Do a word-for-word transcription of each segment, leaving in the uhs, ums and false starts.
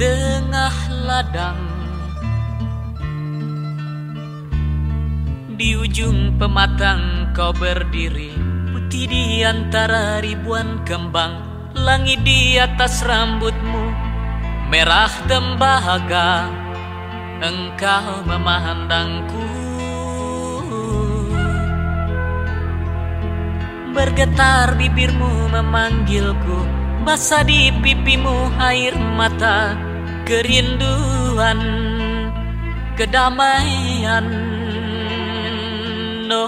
tengah ladang, di ujung pematang kau berdiri, putih di antara ribuan kembang. Langit di atas rambutmu merah tembaga, engkau memandangku. Bergetar bibirmu memanggilku, basah di pipimu air mata. Kerinduan, kedamaian, no.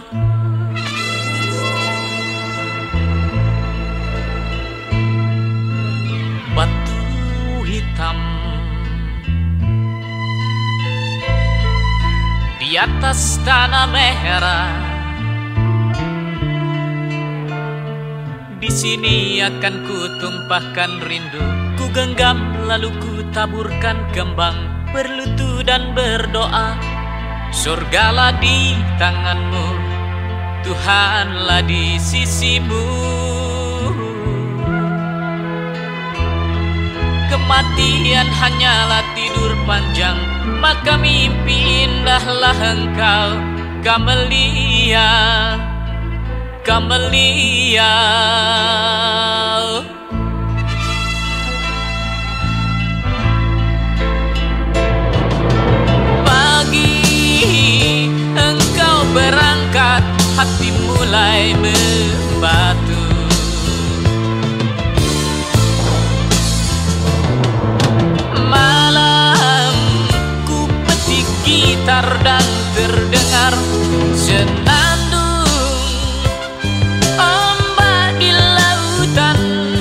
Batu hitam di atas tanah merah, di sini akan ku tumpahkan rindu. Ku genggam lalu ku taburkan kembang, berlutut dan berdoa. Surgalah di tanganmu, Tuhanlah di sisimu. Kematian hanyalah tidur panjang, maka mimpi indahlah engkau, Camellia, Camellia. Pagi engkau berangkat, hati mulai membatu. Malam ku petik gitar dan terdengar senandung ombak di lautan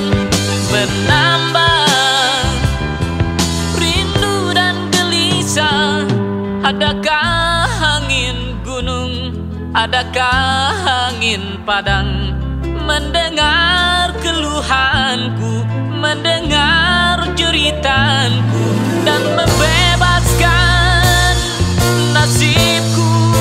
menambah rindu dan gelisah. Adakah angin gunung, adakah angin padang, mendengar keluhanku, mendengar jeritanku, dan membebaskan nasibku.